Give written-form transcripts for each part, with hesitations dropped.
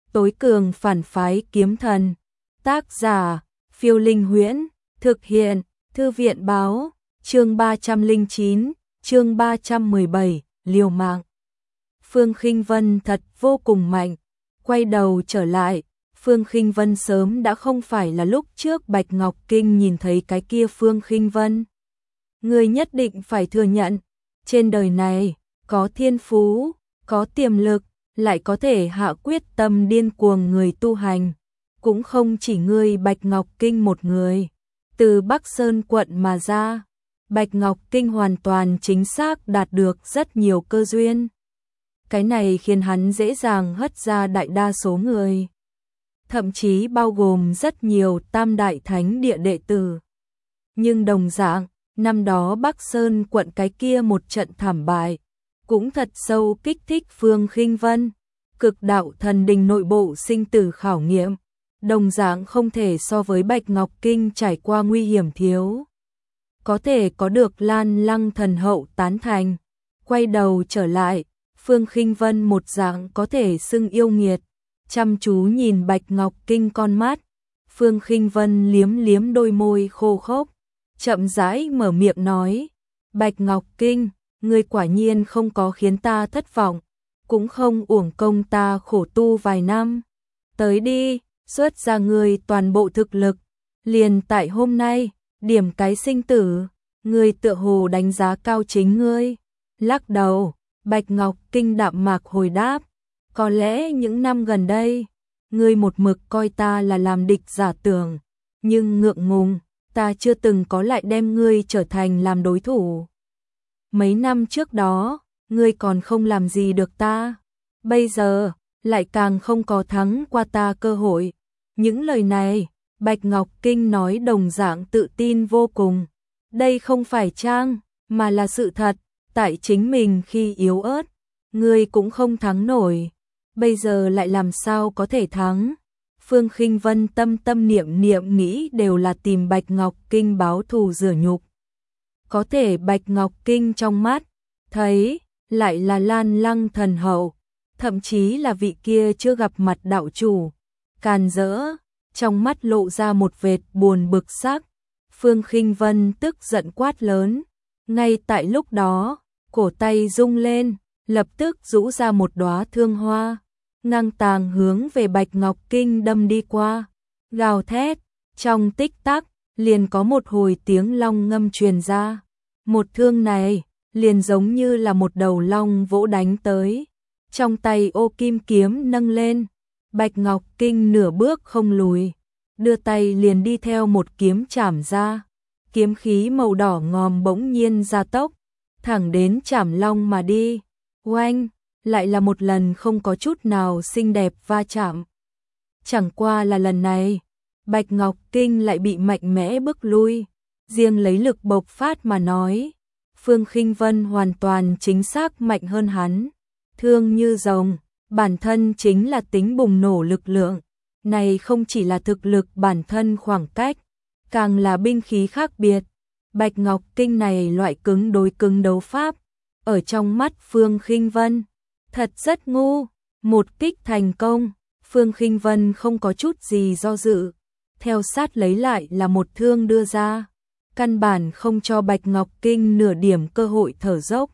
tối cường phản phái kiếm thần. Tác giả, Phiêu Linh Huyễn, thực hiện, Thư viện báo, chương 309, chương 317, liều mạng. Phương Khinh Vân thật vô cùng mạnh, quay đầu trở lại, Phương Khinh Vân sớm đã không phải là lúc trước Bạch Ngọc Kinh nhìn thấy cái kia Phương Khinh Vân. Người nhất định phải thừa nhận, trên đời này, có thiên phú, có tiềm lực, lại có thể hạ quyết tâm điên cuồng người tu hành. Cũng không chỉ ngươi Bạch Ngọc Kinh một người. Từ Bắc Sơn quận mà ra, Bạch Ngọc Kinh hoàn toàn chính xác đạt được rất nhiều cơ duyên. Cái này khiến hắn dễ dàng hất ra đại đa số người. Thậm chí bao gồm rất nhiều tam đại thánh địa đệ tử. Nhưng đồng dạng, năm đó Bắc Sơn quận cái kia một trận thảm bại, cũng thật sâu kích thích Phương Khinh Vân. Cực đạo thần đình nội bộ sinh tử khảo nghiệm, đồng dạng không thể so với Bạch Ngọc Kinh trải qua nguy hiểm thiếu. Có thể có được Lan Lăng thần hậu tán thành, quay đầu trở lại, Phương Khinh Vân một dạng có thể xưng yêu nghiệt, chăm chú nhìn Bạch Ngọc Kinh con mắt. Phương Khinh Vân liếm liếm đôi môi khô khốc, chậm rãi mở miệng nói, Bạch Ngọc Kinh, ngươi quả nhiên không có khiến ta thất vọng, cũng không uổng công ta khổ tu vài năm. Tới đi, xuất ra ngươi toàn bộ thực lực, liền tại hôm nay, điểm cái sinh tử, ngươi tựa hồ đánh giá cao chính ngươi. Lắc đầu, Bạch Ngọc Kinh đạm mạc hồi đáp, có lẽ những năm gần đây, ngươi một mực coi ta là làm địch giả tưởng, nhưng ngượng ngùng, ta chưa từng có lại đem ngươi trở thành làm đối thủ. Mấy năm trước đó, ngươi còn không làm gì được ta, bây giờ, lại càng không có thắng qua ta cơ hội. Những lời này, Bạch Ngọc Kinh nói đồng dạng tự tin vô cùng. Đây không phải trang, mà là sự thật, tại chính mình khi yếu ớt, ngươi cũng không thắng nổi. Bây giờ lại làm sao có thể thắng? Phương Khinh Vân tâm tâm niệm niệm nghĩ đều là tìm Bạch Ngọc Kinh báo thù rửa nhục. Có thể Bạch Ngọc Kinh trong mắt, thấy, lại là Lan Lăng thần hậu, thậm chí là vị kia chưa gặp mặt đạo chủ. Càn rỡ, trong mắt lộ ra một vệt buồn bực sắc. Phương Khinh Vân tức giận quát lớn. Ngay tại lúc đó, cổ tay rung lên, lập tức rũ ra một đóa thương hoa, ngang tàng hướng về Bạch Ngọc Kinh đâm đi qua. Gào thét, trong tích tắc, liền có một hồi tiếng long ngâm truyền ra. Một thương này, liền giống như là một đầu long vỗ đánh tới. Trong tay ô kim kiếm nâng lên, Bạch Ngọc Kinh nửa bước không lùi, đưa tay liền đi theo một kiếm chảm ra. Kiếm khí màu đỏ ngòm bỗng nhiên gia tốc, thẳng đến chảm long mà đi. Oanh, lại là một lần không có chút nào xinh đẹp va chạm. Chẳng qua là lần này, Bạch Ngọc Kinh lại bị mạnh mẽ bức lui. Riêng lấy lực bộc phát mà nói, Phương Khinh Vân hoàn toàn chính xác mạnh hơn hắn. Thương như rồng, bản thân chính là tính bùng nổ lực lượng. Này không chỉ là thực lực bản thân khoảng cách, càng là binh khí khác biệt. Bạch Ngọc Kinh này loại cứng đối cứng đấu pháp, ở trong mắt Phương Khinh Vân, thật rất ngu. Một kích thành công, Phương Khinh Vân không có chút gì do dự, theo sát lấy lại là một thương đưa ra, căn bản không cho Bạch Ngọc Kinh nửa điểm cơ hội thở dốc.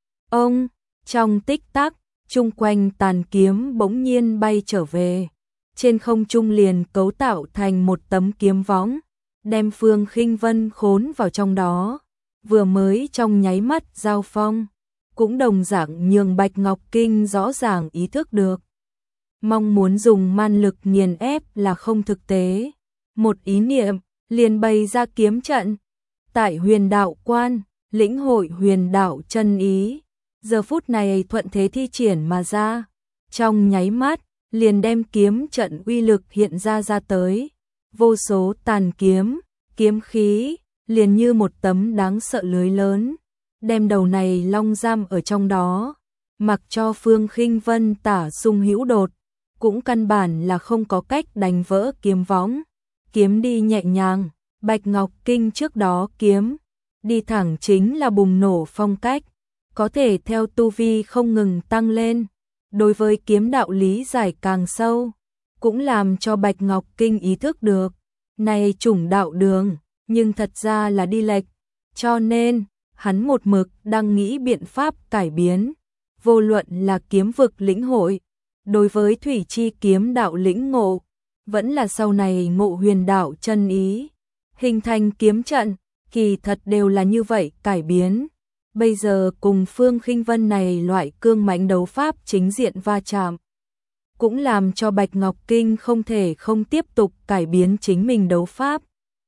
Ông, trong tích tắc, chung quanh tàn kiếm bỗng nhiên bay trở về, trên không trung liền cấu tạo thành một tấm kiếm võng, đem Phương Khinh Vân khốn vào trong đó. Vừa mới trong nháy mắt giao phong, cũng đồng dạng nhường Bạch Ngọc Kinh rõ ràng ý thức được. Mong muốn dùng man lực nghiền ép là không thực tế. Một ý niệm, liền bày ra kiếm trận. Tại Huyền Đạo Quan, lĩnh hội huyền đạo chân ý, giờ phút này thuận thế thi triển mà ra. Trong nháy mắt, liền đem kiếm trận uy lực hiện ra tới. Vô số tàn kiếm, kiếm khí, liền như một tấm đáng sợ lưới lớn, đem đầu này long giam ở trong đó. Mặc cho Phương Khinh Vân tả sung hữu đột, cũng căn bản là không có cách đánh vỡ kiếm võng. Kiếm đi nhẹ nhàng, Bạch Ngọc Kinh trước đó kiếm đi thẳng chính là bùng nổ phong cách, có thể theo tu vi không ngừng tăng lên. Đối với kiếm đạo lý giải càng sâu, cũng làm cho Bạch Ngọc Kinh ý thức được, này chủng đạo đường, nhưng thật ra là đi lệch, cho nên, hắn một mực đang nghĩ biện pháp cải biến, vô luận là kiếm vực lĩnh hội, đối với thủy chi kiếm đạo lĩnh ngộ, vẫn là sau này ngộ huyền đạo chân ý, hình thành kiếm trận, kỳ thật đều là như vậy cải biến. Bây giờ cùng Phương Khinh Vân này loại cương mãnh đấu pháp chính diện va chạm, cũng làm cho Bạch Ngọc Kinh không thể không tiếp tục cải biến chính mình đấu pháp.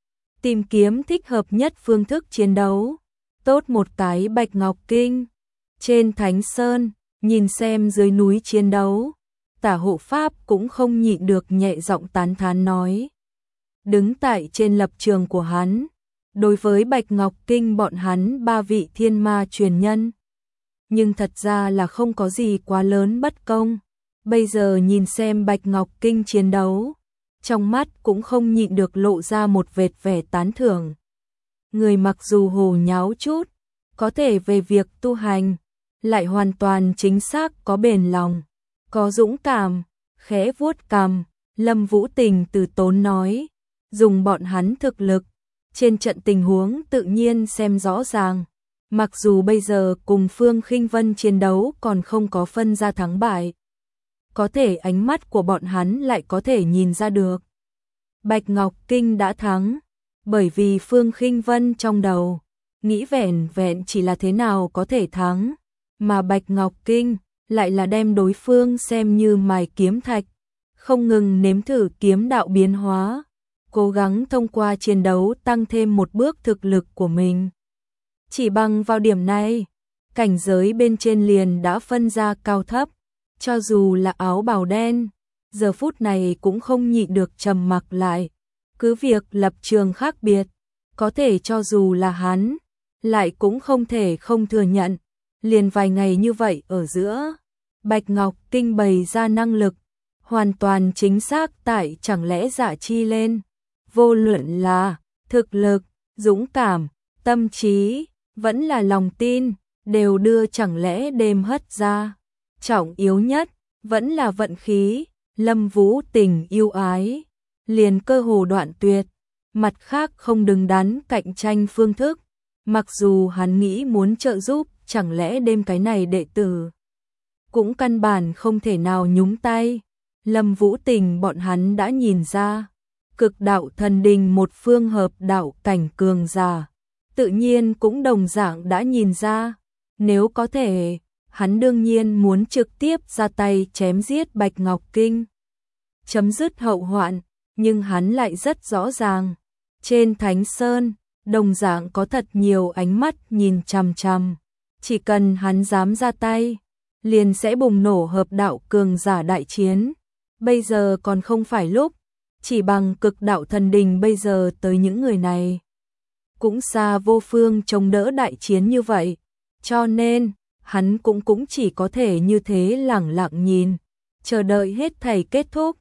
Tìm kiếm thích hợp nhất phương thức chiến đấu. Tốt một cái Bạch Ngọc Kinh. Trên Thánh Sơn, nhìn xem dưới núi chiến đấu, Tả Hộ Pháp cũng không nhịn được nhẹ giọng tán thán nói. Đứng tại trên lập trường của hắn, đối với Bạch Ngọc Kinh bọn hắn 3 vị thiên ma truyền nhân. Nhưng thật ra là không có gì quá lớn bất công. Bây giờ nhìn xem Bạch Ngọc Kinh chiến đấu, trong mắt cũng không nhịn được lộ ra một vệt vẻ tán thưởng. Người mặc dù hồ nháo chút, có thể về việc tu hành, lại hoàn toàn chính xác có bền lòng, có dũng cảm, khẽ vuốt cằm, Lâm Vũ Tình từ tốn nói, dùng bọn hắn thực lực, trên trận tình huống tự nhiên xem rõ ràng. Mặc dù bây giờ cùng Phương Khinh Vân chiến đấu còn không có phân ra thắng bại, có thể ánh mắt của bọn hắn lại có thể nhìn ra được. Bạch Ngọc Kinh đã thắng, bởi vì Phương Khinh Vân trong đầu, nghĩ vẻn vẹn chỉ là thế nào có thể thắng, mà Bạch Ngọc Kinh lại là đem đối phương xem như mài kiếm thạch, không ngừng nếm thử kiếm đạo biến hóa, cố gắng thông qua chiến đấu tăng thêm một bước thực lực của mình. Chỉ bằng vào điểm này, cảnh giới bên trên liền đã phân ra cao thấp, cho dù là áo bào đen, giờ phút này cũng không nhịn được trầm mặc lại. Cứ việc lập trường khác biệt, có thể cho dù là hắn, lại cũng không thể không thừa nhận. Liền vài ngày như vậy ở giữa, Bạch Ngọc Kinh bày ra năng lực, hoàn toàn chính xác tại chẳng lẽ Dạ Chi lên. Vô luận là thực lực, dũng cảm, tâm trí, vẫn là lòng tin, đều đưa chẳng lẽ đêm hất ra. Trọng yếu nhất, vẫn là vận khí, Lâm Vũ Tình yêu ái, liền cơ hồ đoạn tuyệt, mặt khác không đứng đắn cạnh tranh phương thức. Mặc dù hắn nghĩ muốn trợ giúp, chẳng lẽ đêm cái này đệ tử cũng căn bản không thể nào nhúng tay. Lâm Vũ Tình bọn hắn đã nhìn ra, cực đạo thần đình một phương hợp đạo cảnh cường giả, tự nhiên cũng đồng dạng đã nhìn ra, nếu có thể, hắn đương nhiên muốn trực tiếp ra tay chém giết Bạch Ngọc Kinh, chấm dứt hậu hoạn, nhưng hắn lại rất rõ ràng, trên Thánh Sơn, đồng dạng có thật nhiều ánh mắt nhìn chằm chằm, chỉ cần hắn dám ra tay, liền sẽ bùng nổ hợp đạo cường giả đại chiến. Bây giờ còn không phải lúc, chỉ bằng cực đạo thần đình bây giờ tới những người này, cũng xa vô phương chống đỡ đại chiến như vậy, cho nên, hắn cũng chỉ có thể như thế lẳng lặng nhìn, chờ đợi hết thảy kết thúc.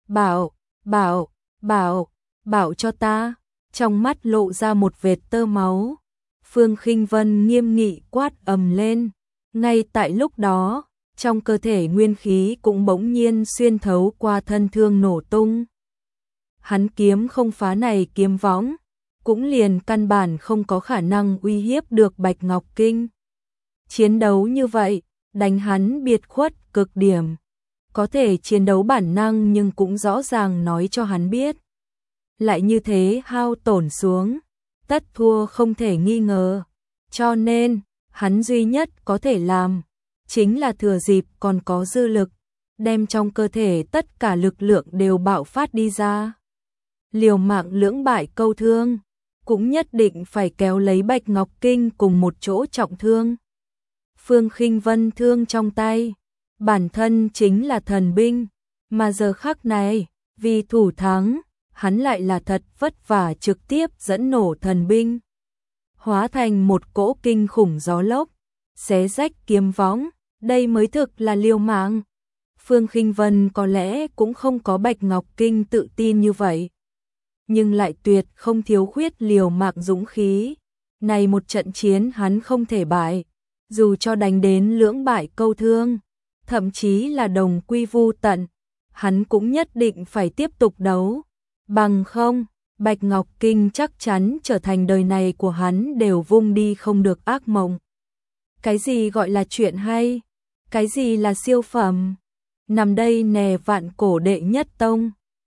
Bảo cho ta, trong mắt lộ ra một vệt tơ máu. Phương Khinh Vân nghiêm nghị quát ầm lên, ngay tại lúc đó, trong cơ thể nguyên khí cũng bỗng nhiên xuyên thấu qua thân thương nổ tung. Hắn kiếm không phá này kiếm võng, cũng liền căn bản không có khả năng uy hiếp được Bạch Ngọc Kinh. Chiến đấu như vậy, đánh hắn biệt khuất cực điểm. Có thể chiến đấu bản năng nhưng cũng rõ ràng nói cho hắn biết. Lại như thế hao tổn xuống, tất thua không thể nghi ngờ. Cho nên, hắn duy nhất có thể làm, chính là thừa dịp còn có dư lực, đem trong cơ thể tất cả lực lượng đều bạo phát đi ra. Liều mạng lưỡng bại câu thương, cũng nhất định phải kéo lấy Bạch Ngọc Kinh cùng một chỗ trọng thương. Phương Khinh Vân thương trong tay, bản thân chính là thần binh, mà giờ khắc này, vì thủ thắng, hắn lại là thật vất vả trực tiếp dẫn nổ thần binh, hóa thành một cỗ kinh khủng gió lốc, xé rách kiếm võng, đây mới thực là liều mạng. Phương Khinh Vân có lẽ cũng không có Bạch Ngọc Kinh tự tin như vậy, nhưng lại tuyệt không thiếu khuyết liều mạng dũng khí. Này một trận chiến hắn không thể bại, dù cho đánh đến lưỡng bại câu thương, thậm chí là đồng quy vu tận, hắn cũng nhất định phải tiếp tục đấu. Bằng không, Bạch Ngọc Kinh chắc chắn trở thành đời này của hắn đều vung đi không được ác mộng. Cái gì gọi là chuyện hay? Cái gì là siêu phẩm? Nằm đây nè vạn cổ đệ nhất tông.